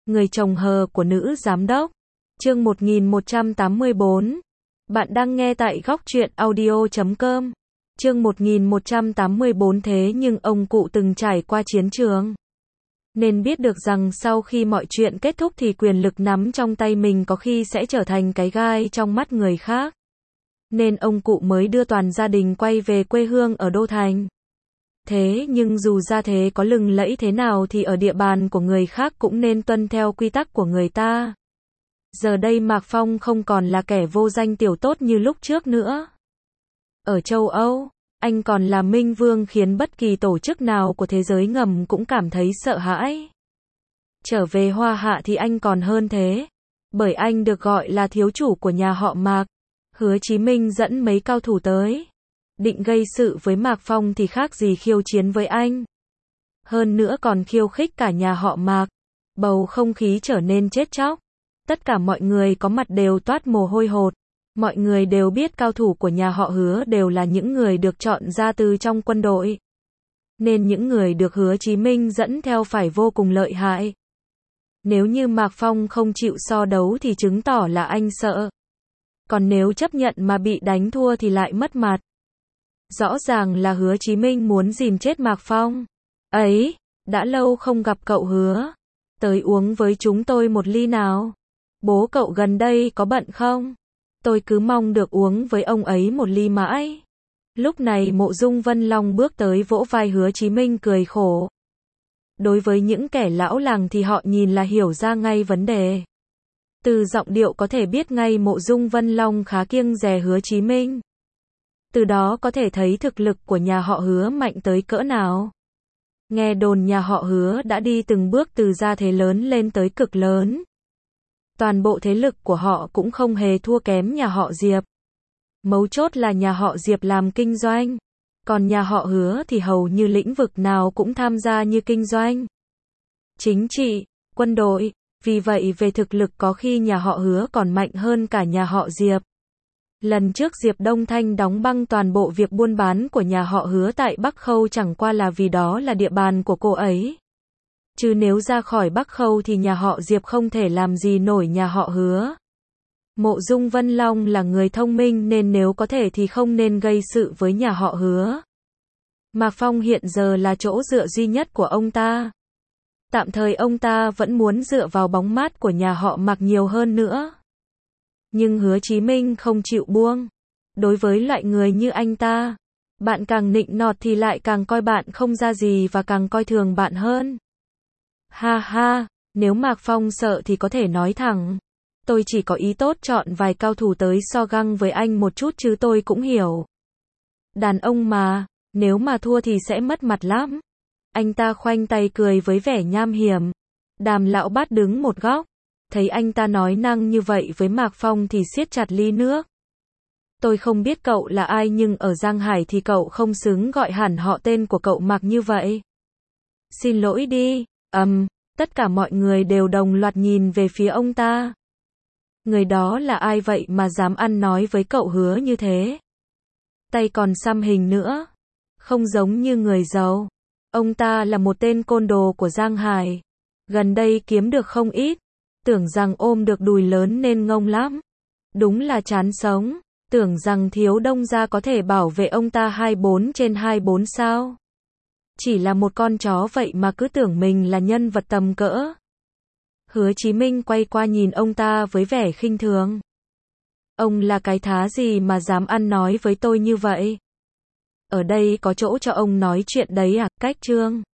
Người chồng hờ của nữ giám đốc. Chương 1184. Bạn đang nghe tại góc truyện audio.com. Chương 1184. Thế nhưng ông cụ từng trải qua chiến trường, nên biết được rằng sau khi mọi chuyện kết thúc thì quyền lực nắm trong tay mình có khi sẽ trở thành cái gai trong mắt người khác. Nên ông cụ mới đưa toàn gia đình quay về quê hương ở Đô Thành. Thế nhưng dù gia thế có lừng lẫy thế nào thì ở địa bàn của người khác cũng nên tuân theo quy tắc của người ta. Giờ đây Mạc Phong không còn là kẻ vô danh tiểu tốt như lúc trước nữa. Ở châu Âu, anh còn là minh vương khiến bất kỳ tổ chức nào của thế giới ngầm cũng cảm thấy sợ hãi. Trở về Hoa Hạ thì anh còn hơn thế. Bởi anh được gọi là thiếu chủ của nhà họ Mạc. Hứa Chí Minh dẫn mấy cao thủ tới. Định gây sự với Mạc Phong thì khác gì khiêu chiến với anh. Hơn nữa còn khiêu khích cả nhà họ Mạc. Bầu không khí trở nên chết chóc. Tất cả mọi người có mặt đều toát mồ hôi hột. Mọi người đều biết cao thủ của nhà họ Hứa đều là những người được chọn ra từ trong quân đội. Nên những người được Hứa Chí Minh dẫn theo phải vô cùng lợi hại. Nếu như Mạc Phong không chịu so đấu thì chứng tỏ là anh sợ. Còn nếu chấp nhận mà bị đánh thua thì lại mất mặt. Rõ ràng là Hứa Chí Minh muốn dìm chết Mạc Phong. Ấy, đã lâu không gặp cậu Hứa. Tới uống với chúng tôi một ly nào. Bố cậu gần đây có bận không? Tôi cứ mong được uống với ông ấy một ly mãi. Lúc này Mộ Dung Vân Long bước tới vỗ vai Hứa Chí Minh cười khổ. Đối với những kẻ lão làng thì họ nhìn là hiểu ra ngay vấn đề. Từ giọng điệu có thể biết ngay Mộ Dung Vân Long khá kiêng dè Hứa Chí Minh. Từ đó có thể thấy thực lực của nhà họ Hứa mạnh tới cỡ nào. Nghe đồn nhà họ Hứa đã đi từng bước từ gia thế lớn lên tới cực lớn. Toàn bộ thế lực của họ cũng không hề thua kém nhà họ Diệp. Mấu chốt là nhà họ Diệp làm kinh doanh. Còn nhà họ Hứa thì hầu như lĩnh vực nào cũng tham gia như kinh doanh, chính trị, quân đội. Vì vậy về thực lực có khi nhà họ Hứa còn mạnh hơn cả nhà họ Diệp. Lần trước Diệp Đông Thanh đóng băng toàn bộ việc buôn bán của nhà họ Hứa tại Bắc Khâu chẳng qua là vì đó là địa bàn của cô ấy. Chứ nếu ra khỏi Bắc Khâu thì nhà họ Diệp không thể làm gì nổi nhà họ Hứa. Mộ Dung Vân Long là người thông minh nên nếu có thể thì không nên gây sự với nhà họ Hứa. Mạc Phong hiện giờ là chỗ dựa duy nhất của ông ta. Tạm thời ông ta vẫn muốn dựa vào bóng mát của nhà họ Mạc nhiều hơn nữa. Nhưng Hứa Chí Minh không chịu buông. Đối với loại người như anh ta, bạn càng nịnh nọt thì lại càng coi bạn không ra gì và càng coi thường bạn hơn. Ha ha, nếu Mạc Phong sợ thì có thể nói thẳng. Tôi chỉ có ý tốt chọn vài cao thủ tới so găng với anh một chút chứ tôi cũng hiểu. Đàn ông mà, nếu mà thua thì sẽ mất mặt lắm. Anh ta khoanh tay cười với vẻ nham hiểm. Đàm Lão Bát đứng một góc. Thấy anh ta nói năng như vậy với Mạc Phong thì siết chặt ly nước. Tôi không biết cậu là ai nhưng ở Giang Hải thì cậu không xứng gọi hẳn họ tên của cậu Mạc như vậy. Xin lỗi đi. Tất cả mọi người đều đồng loạt nhìn về phía ông ta. Người đó là ai vậy mà dám ăn nói với cậu Hứa như thế? Tay còn xăm hình nữa. Không giống như người giàu. Ông ta là một tên côn đồ của Giang Hải. Gần đây kiếm được không ít. Tưởng rằng ôm được đùi lớn nên ngông lắm. Đúng là chán sống. Tưởng rằng Thiếu Đông gia có thể bảo vệ ông ta 24/24 sao? Chỉ là một con chó vậy mà cứ tưởng mình là nhân vật tầm cỡ. Hứa Chí Minh quay qua nhìn ông ta với vẻ khinh thường. Ông là cái thá gì mà dám ăn nói với tôi như vậy? Ở đây có chỗ cho ông nói chuyện đấy à? Cách Trương.